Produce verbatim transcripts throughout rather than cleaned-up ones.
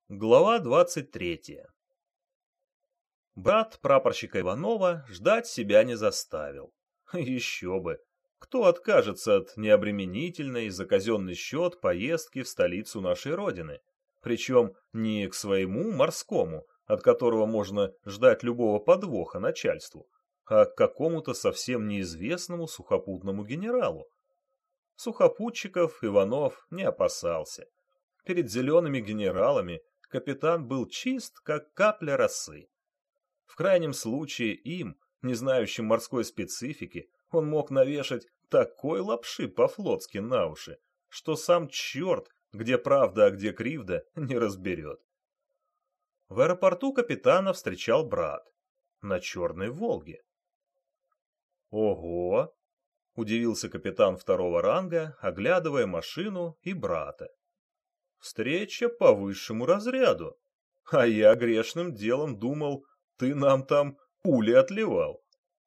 Глава двадцать третья. Брат прапорщика Иванова ждать себя не заставил. Еще бы! Кто откажется от необременительной за казенный счет поездки в столицу нашей Родины? Причем не к своему морскому, от которого можно ждать любого подвоха начальству, а к какому-то совсем неизвестному сухопутному генералу. Сухопутчиков Иванов не опасался. Перед зелеными генералами капитан был чист, как капля росы. В крайнем случае им, не знающим морской специфики, он мог навешать такой лапши по-флотски на уши, что сам черт, где правда, а где кривда, не разберет. В аэропорту капитана встречал брат на Черной Волге. «Ого!» — удивился капитан второго ранга, оглядывая машину и брата. «Встреча по высшему разряду. А я грешным делом думал, ты нам там пули отливал».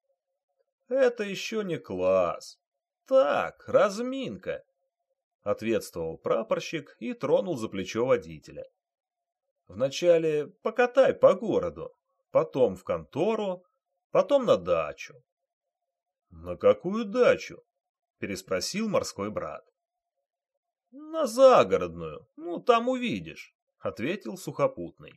«Это еще не класс. Так, разминка», — ответствовал прапорщик и тронул за плечо водителя. «Вначале покатай по городу, потом в контору, потом на дачу». «На какую дачу?» — переспросил морской брат. «На загородную, ну там увидишь», — ответил сухопутный.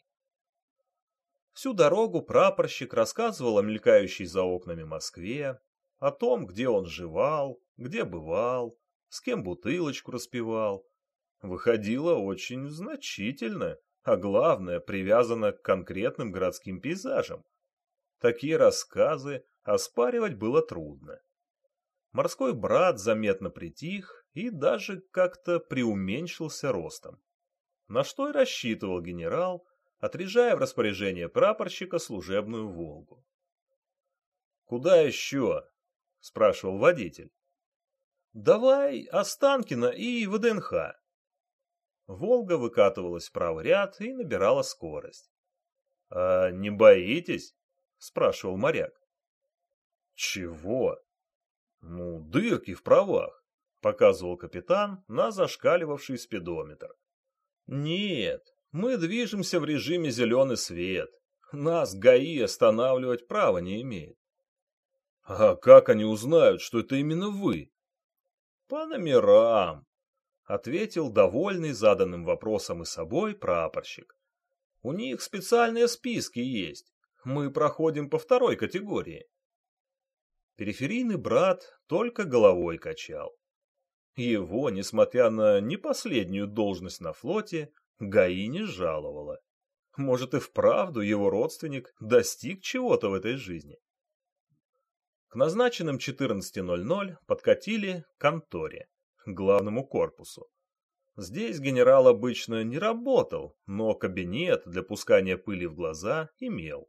Всю дорогу прапорщик рассказывал о мелькающей за окнами Москве, о том, где он жевал, где бывал, с кем бутылочку распивал. Выходило очень значительно, а главное, привязано к конкретным городским пейзажам. Такие рассказы оспаривать было трудно. Морской брат заметно притих и даже как-то преуменьшился ростом. На что и рассчитывал генерал, отряжая в распоряжение прапорщика служебную «Волгу». «Куда еще?» — спрашивал водитель. «Давай Останкино и ВДНХ». «Волга» выкатывалась в правый ряд и набирала скорость. «А не боитесь?» — спрашивал моряк. «Чего?» «Ну, дырки в правах», — показывал капитан на зашкаливавший спидометр. «Нет, мы движемся в режиме зеленый свет. Нас ГАИ останавливать права не имеет». «А как они узнают, что это именно вы?» «По номерам», — ответил довольный заданным вопросом и собой прапорщик. «У них специальные списки есть. Мы проходим по второй категории». Периферийный брат только головой качал. Его, несмотря на не последнюю должность на флоте, ГАИ не жаловала. Может, и вправду его родственник достиг чего-то в этой жизни. К назначенным четырнадцати ноль-ноль подкатили к конторе, к главному корпусу. Здесь генерал обычно не работал, но кабинет для пускания пыли в глаза имел.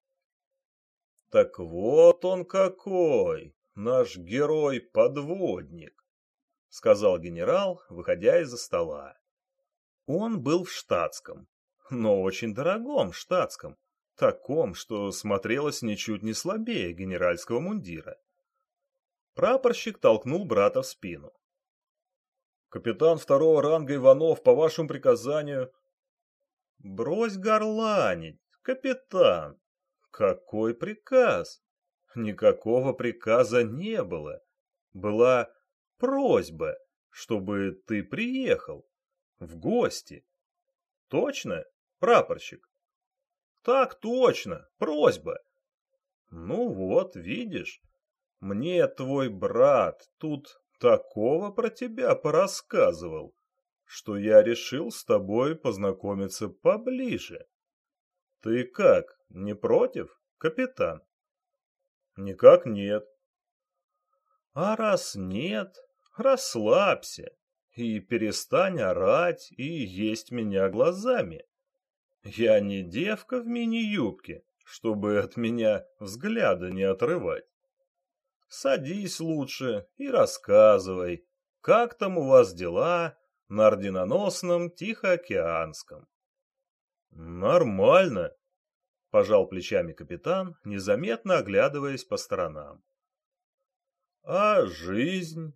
«Так вот он какой, наш герой-подводник», — сказал генерал, выходя из-за стола. Он был в штатском, но очень дорогом штатском, таком, что смотрелось ничуть не слабее генеральского мундира. Прапорщик толкнул брата в спину. «Капитан второго ранга Иванов, по вашему приказанию...» «Брось горланить, капитан! Какой приказ? Никакого приказа не было. Была просьба, чтобы ты приехал в гости. Точно, прапорщик?» «Так точно, просьба». «Ну вот, видишь, мне твой брат тут такого про тебя порассказывал, что я решил с тобой познакомиться поближе. Ты как, не против, капитан?» «Никак нет». «А раз нет, расслабься и перестань орать и есть меня глазами. Я не девка в мини-юбке, чтобы от меня взгляда не отрывать. Садись лучше и рассказывай, как там у вас дела на орденоносном Тихоокеанском». «Нормально», — пожал плечами капитан, незаметно оглядываясь по сторонам. «А жизнь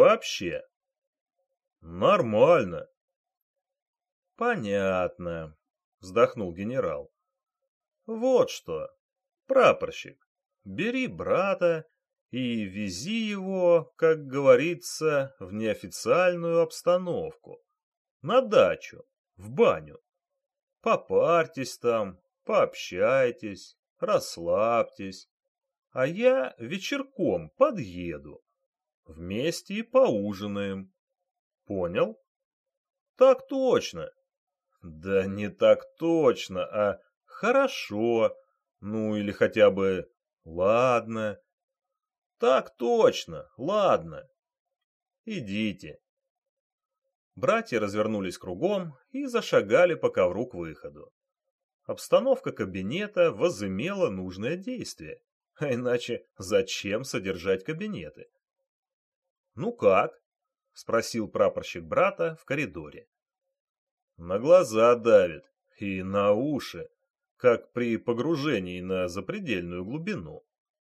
вообще?» «Нормально». «Понятно. вздохнул генерал. Вот что, прапорщик, бери брата и вези его, как говорится, в неофициальную обстановку, на дачу, в баню. Попарьтесь там, пообщайтесь, расслабьтесь, а я вечерком подъеду. Вместе и поужинаем. Понял? Так точно. Да не так точно, а хорошо. Ну или хотя бы ладно. Так точно, ладно. Идите. Братья развернулись кругом и зашагали по ковру к выходу. Обстановка кабинета возымела нужное действие. А иначе зачем содержать кабинеты? «Ну как?» — спросил прапорщик брата в коридоре. «На глаза давит и на уши, как при погружении на запредельную глубину»,